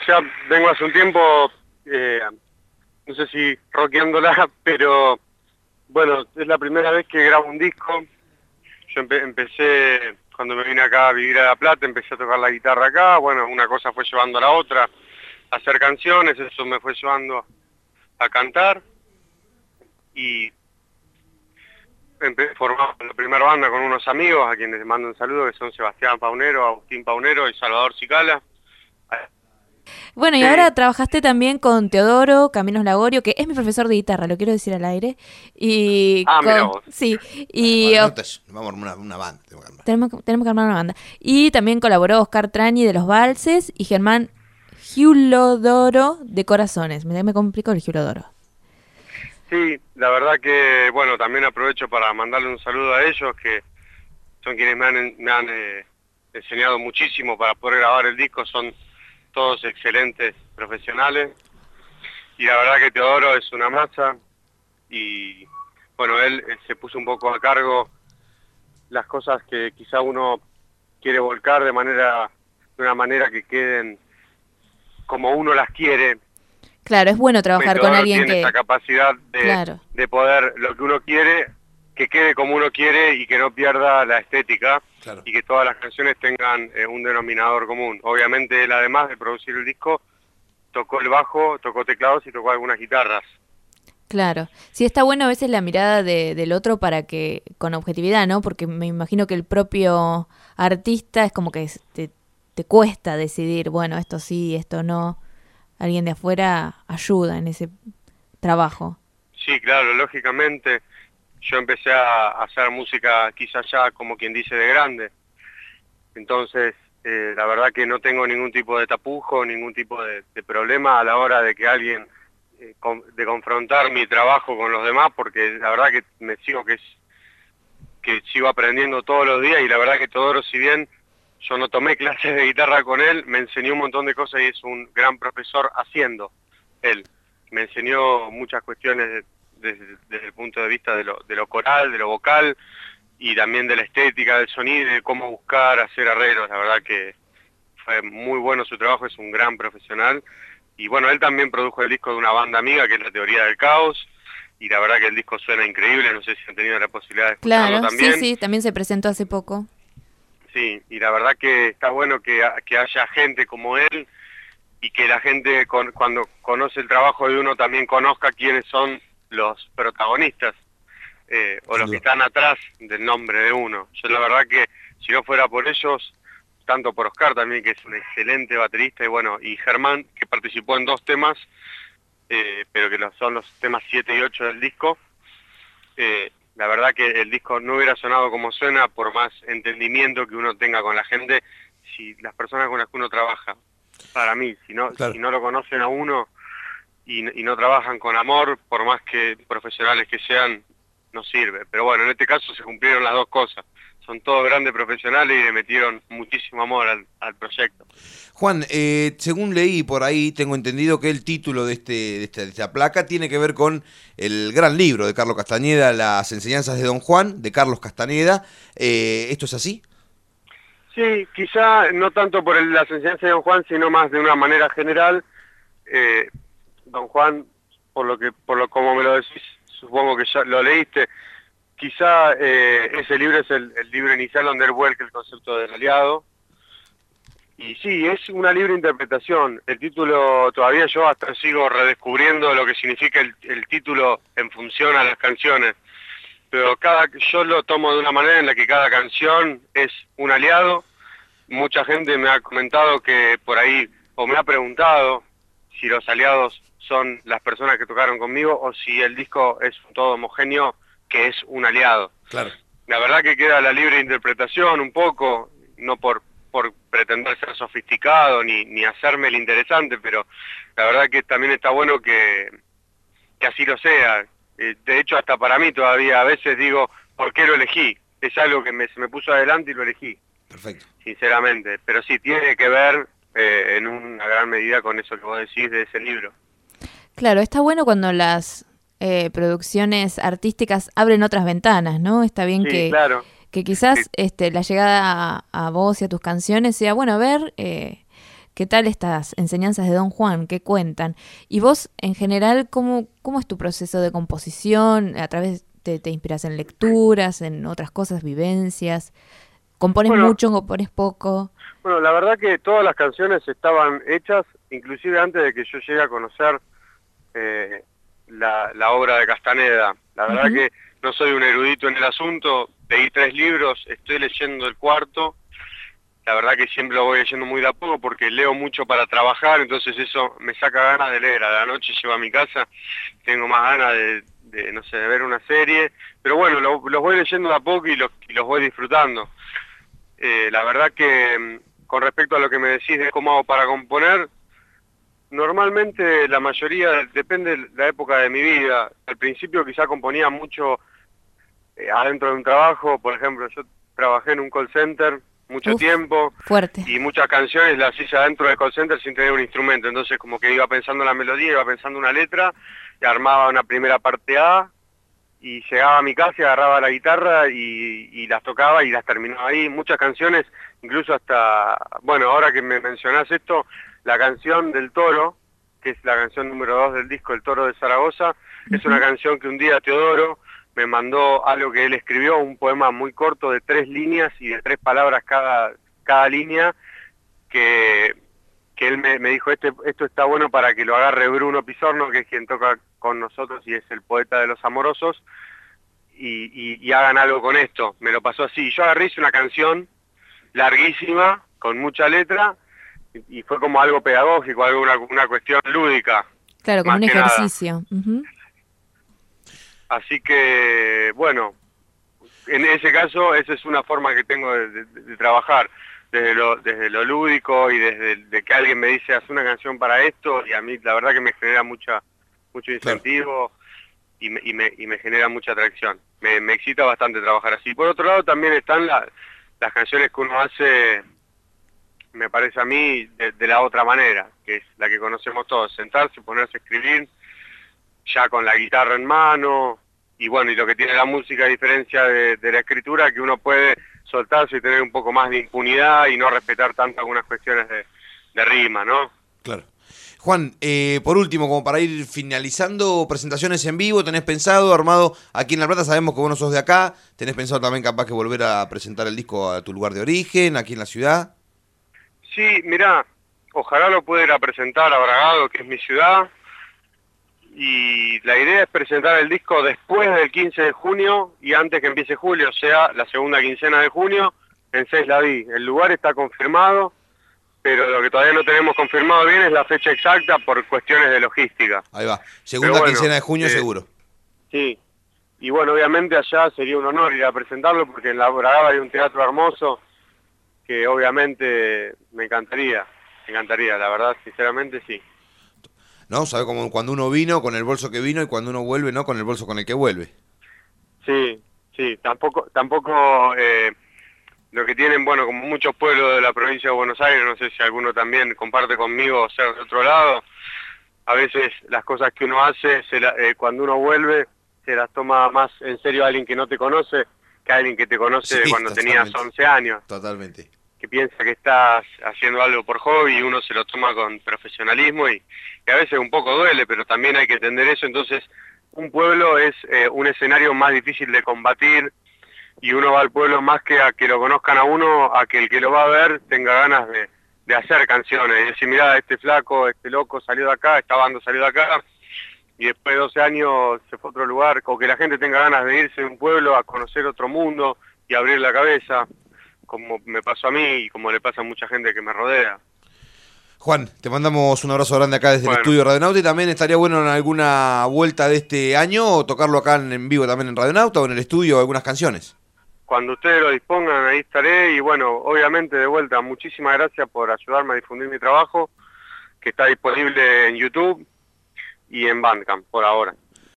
Ya vengo hace un tiempo, no sé si rockeándola, pero bueno, es la primera vez que grabo un disco. Yo empecé, cuando me vine acá a vivir a La Plata, empecé a tocar la guitarra acá. Bueno, una cosa fue llevando a la otra, a hacer canciones, eso me fue llevando a cantar. Y formamos la primera banda con unos amigos, a quienes les mando un saludo, que son Sebastián Paunero, Agustín Paunero y Salvador Cicala. Bueno, y Sí, ahora trabajaste también con Teodoro Caminos Lagorio, que es mi profesor de guitarra, lo quiero decir al aire. Y mira vos. sí, Bueno, y vale, no te, vamos a armar una banda, tengo que armar. tenemos que armar una banda. Y también colaboró Oscar Trañi de Los Valses y Germán Giulodoro de Corazones. Me complicó el Giulodoro. Sí, la verdad que, bueno, también aprovecho para mandarle un saludo a ellos, que son quienes me han enseñado muchísimo para poder grabar el disco, son todos excelentes profesionales, y la verdad que Teodoro es una masa, y bueno, él se puso un poco a cargo las cosas que quizá uno quiere volcar de una manera que queden como uno las quiere. Claro, es bueno trabajar con Teodoro alguien tiene esa que... capacidad Claro, de poder, lo que uno quiere, que quede como uno quiere y que no pierda la estética, Claro. y que todas las canciones tengan un denominador común. Obviamente él, además de producir el disco, tocó el bajo, tocó teclados y tocó algunas guitarras. claro. Sí, está bueno a veces la mirada del otro para que, con objetividad, ¿no? Porque me imagino que el propio artista es como que te cuesta decidir, bueno, esto sí, esto no. Alguien de afuera ayuda en ese trabajo. Sí, claro, lógicamente yo empecé a hacer música quizás ya como quien dice de grande. Entonces, la verdad que no tengo ningún tipo de tapujo, ningún tipo de problema a la hora de que alguien, de confrontar mi trabajo con los demás, porque la verdad que me sigo que sigo aprendiendo todos los días, y la verdad que Teodoro, si bien yo no tomé clases de guitarra con él, me enseñó un montón de cosas y es un gran profesor haciendo él. Me enseñó muchas cuestiones desde el punto de vista de lo coral, de lo vocal, y también de la estética del sonido, de cómo buscar hacer arreglos. La verdad que fue muy bueno su trabajo, es un gran profesional. Y bueno, él también produjo el disco de una banda amiga, que es La Teoría del Caos, y la verdad que el disco suena increíble, no sé si han tenido la posibilidad de escucharlo Claro, sí, también. sí, también se presentó hace poco. Sí, y la verdad que está bueno que haya gente como él, y que la gente cuando conoce el trabajo de uno también conozca quiénes son los protagonistas, o Sin los que duda. están atrás del nombre de uno. Yo la verdad que si no fuera por ellos, tanto por Oscar también, que es un excelente baterista, y bueno, y Germán, que participó en 2 temas, pero que son los temas 7 y 8 del disco, la verdad que el disco no hubiera sonado como suena por más entendimiento que uno tenga con la gente, si las personas con las que uno trabaja, para mí, si Claro. no lo conocen a uno y no trabajan con amor, por más que profesionales que sean, no sirve. Pero bueno, en este caso se cumplieron las dos cosas. Son todos grandes profesionales y le metieron muchísimo amor al proyecto. Juan, según leí por ahí, tengo entendido que el título de esta placa tiene que ver con el gran libro de Carlos Castañeda, Las enseñanzas de Don Juan, de Carlos Castañeda. ¿Esto es así? Sí, quizá no tanto por las enseñanzas de Don Juan, sino más de una manera general. Eh, Don Juan, por lo como me lo decís, supongo que ya lo leíste. Quizá ese libro es el libro inicial donde él vuelca el concepto del aliado. Y sí, es una libre interpretación. El título, todavía yo hasta sigo redescubriendo lo que significa el título en función a las canciones. Pero yo lo tomo de una manera en la que cada canción es un aliado. Mucha gente me ha comentado que por ahí, o me ha preguntado si los aliados son las personas que tocaron conmigo, o si el disco es un todo homogéneo que es un aliado. Claro. La verdad que queda la libre interpretación un poco, no por pretender ser sofisticado ni hacerme el interesante, pero la verdad que también está bueno que así lo sea. De hecho, hasta para mí todavía a veces digo, ¿por qué lo elegí? Es algo que se me puso adelante y lo elegí, Perfecto. sinceramente. Pero sí, tiene que ver en una gran medida con eso que vos decís de ese libro. Claro, está bueno cuando las producciones artísticas abren otras ventanas, ¿no? Está bien Sí, claro. que Sí, quizás la llegada a vos y a tus canciones sea, bueno, a ver, ¿Qué tal estas enseñanzas de Don Juan? ¿Qué cuentan? Y vos, en general, ¿cómo es tu proceso de composición? ¿A través te inspiras en lecturas, en otras cosas, vivencias? ¿Compones mucho, compones poco? Bueno, la verdad que todas las canciones estaban hechas, inclusive antes de que yo llegue a conocer la obra de Castaneda. La verdad que no soy un erudito en el asunto, leí 3 libros, estoy leyendo el 4. La verdad que siempre lo voy leyendo muy de a poco porque leo mucho para trabajar, entonces eso me saca ganas de leer. A la noche llego a mi casa, tengo más ganas de no sé, de ver una serie, pero bueno, los voy leyendo de a poco y los voy disfrutando. La verdad que con respecto a lo que me decís de cómo hago para componer, normalmente la mayoría depende de la época de mi vida. Al principio quizá componía mucho adentro de un trabajo, por ejemplo, yo trabajé en un call center mucho tiempo, fuerte. Y muchas canciones las hice adentro del call center sin tener un instrumento, entonces como que iba pensando en la melodía, iba pensando una letra, y armaba una primera parte A, y llegaba a mi casa y agarraba la guitarra y las tocaba y las terminaba ahí. Muchas canciones, incluso hasta, bueno, ahora que me mencionás esto, la canción del Toro, que es la canción número 2 del disco El Toro de Zaragoza, es una canción que un día Teodoro me mandó algo que él escribió, un poema muy corto de 3 líneas y de 3 palabras cada línea, que él me dijo, esto está bueno para que lo agarre Bruno Pisorno, que es quien toca con nosotros y es el poeta de Los Amorosos, y hagan algo con esto. Me lo pasó así. Yo agarré, hice una canción larguísima, con mucha letra, y fue como algo pedagógico, una cuestión lúdica. Claro, como un ejercicio. Así que, bueno, en ese caso, esa es una forma que tengo de trabajar, desde lo lúdico y desde que alguien me dice, haz una canción para esto, y a mí la verdad que me genera mucho incentivo, claro. y me genera mucha atracción. Me excita bastante trabajar así. Por otro lado, también están las canciones que uno hace, me parece a mí, de la otra manera, que es la que conocemos todos, sentarse, ponerse a escribir, ya con la guitarra en mano, y bueno, y lo que tiene la música a diferencia de la escritura, que uno puede soltarse y tener un poco más de impunidad y no respetar tanto algunas cuestiones de rima, ¿no? Claro. Juan, por último, como para ir finalizando, presentaciones en vivo, ¿tenés pensado, armado? Aquí en La Plata sabemos que vos no sos de acá, ¿tenés pensado también capaz que volver a presentar el disco a tu lugar de origen, aquí en la ciudad? Sí, mirá, ojalá lo pueda ir a presentar a Bragado, que es mi ciudad, y la idea es presentar el disco después del 15 de junio y antes que empiece julio, o sea, la segunda quincena de junio, en Seis la Vi. El lugar está confirmado, pero lo que todavía no tenemos confirmado bien es la fecha exacta por cuestiones de logística. Ahí va, segunda quincena de junio seguro. Sí, y bueno, obviamente allá sería un honor ir a presentarlo porque en la Bragada hay un teatro hermoso que obviamente me encantaría, la verdad, sinceramente sí. ¿No? ¿Sabe como cuando uno vino con el bolso que vino y cuando uno vuelve, no con el bolso con el que vuelve? Sí, tampoco lo que tienen, bueno, como muchos pueblos de la provincia de Buenos Aires, no sé si alguno también comparte conmigo ser de otro lado, a veces las cosas que uno hace, cuando uno vuelve, se las toma más en serio a alguien que no te conoce que a alguien que te conoce cuando tenías 11 años. Totalmente. Que piensa que estás haciendo algo por hobby y uno se lo toma con profesionalismo y a veces un poco duele, pero también hay que entender eso. Entonces, un pueblo es un escenario más difícil de combatir y uno va al pueblo más que a que lo conozcan a uno, a que el que lo va a ver tenga ganas de hacer canciones y decir, mirá, este flaco, este loco salió de acá, esta banda salió de acá y después de 12 años se fue a otro lugar, o que la gente tenga ganas de irse de un pueblo a conocer otro mundo y abrir la cabeza, como me pasó a mí y como le pasa a mucha gente que me rodea. Juan, te mandamos un abrazo grande acá desde el estudio de Radionauta, y también estaría bueno en alguna vuelta de este año o tocarlo acá en vivo también en Radionauta o en el estudio algunas canciones. Cuando ustedes lo dispongan, ahí estaré y bueno, obviamente de vuelta, muchísimas gracias por ayudarme a difundir mi trabajo, que está disponible en YouTube y en Bandcamp por ahora.